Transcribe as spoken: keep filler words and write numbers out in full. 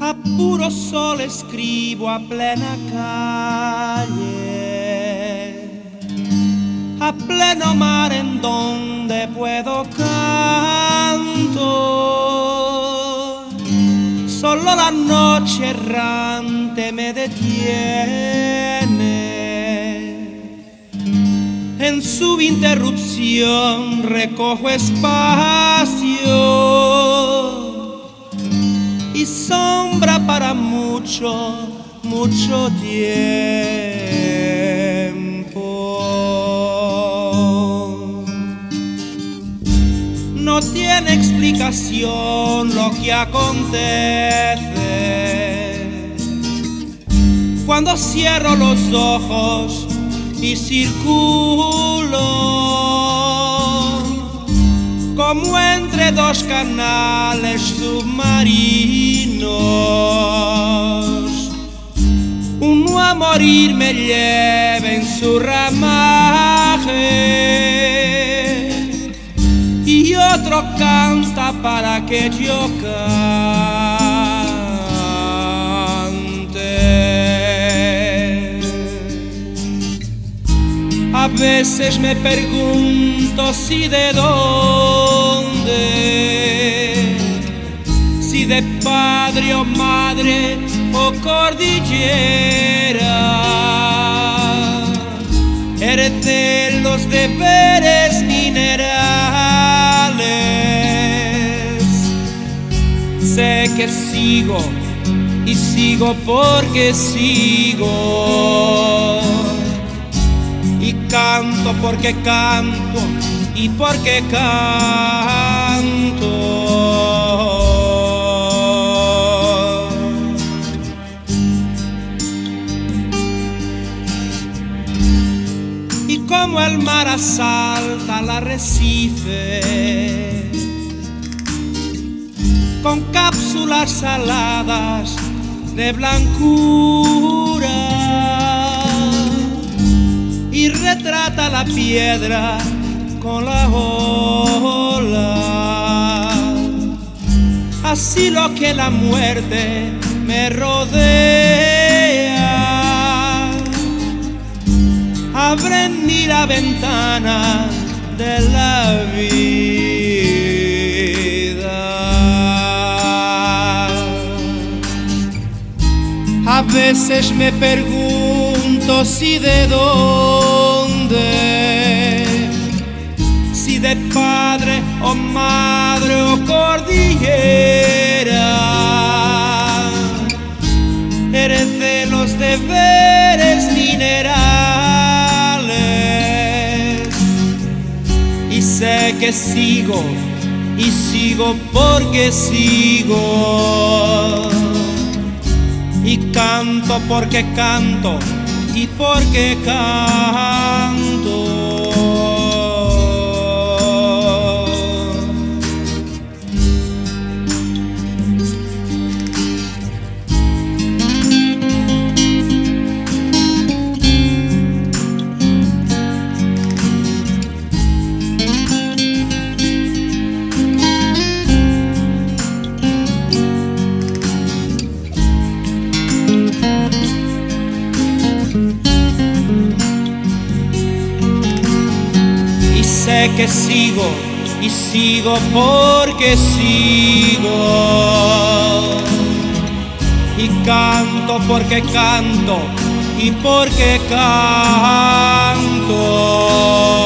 A puro sol escribo a plena calle, a pleno mar en donde puedo canto. Solo la noche errante me detiene, en su interrupción recojo espacio y sombra para mucho, mucho tiempo. No tiene explicación lo que acontece cuando cierro los ojos y circulo como entre dos canales submarinos. Uno a morir me lleva en su ramaje y otro canta para que yo cante. A veces me pregunto si de dónde, si de padre o madre o cordillera, heredé los deberes minerales. Sé que sigo y sigo porque sigo, y canto porque canto y porque canto. Y como el mar asalta el arrecife con cápsulas saladas de blancura y retrata la piedra con la ola, así lo que la muerte me rodea, abre en mí la ventana de la vida. A veces me pregunto si de dónde, si de padre o madre o cordillera, heredé los deberes minerales. Y sé que sigo y sigo porque sigo, y canto porque canto y porque canto. Sé que sigo y sigo porque sigo, y canto porque canto y porque canto.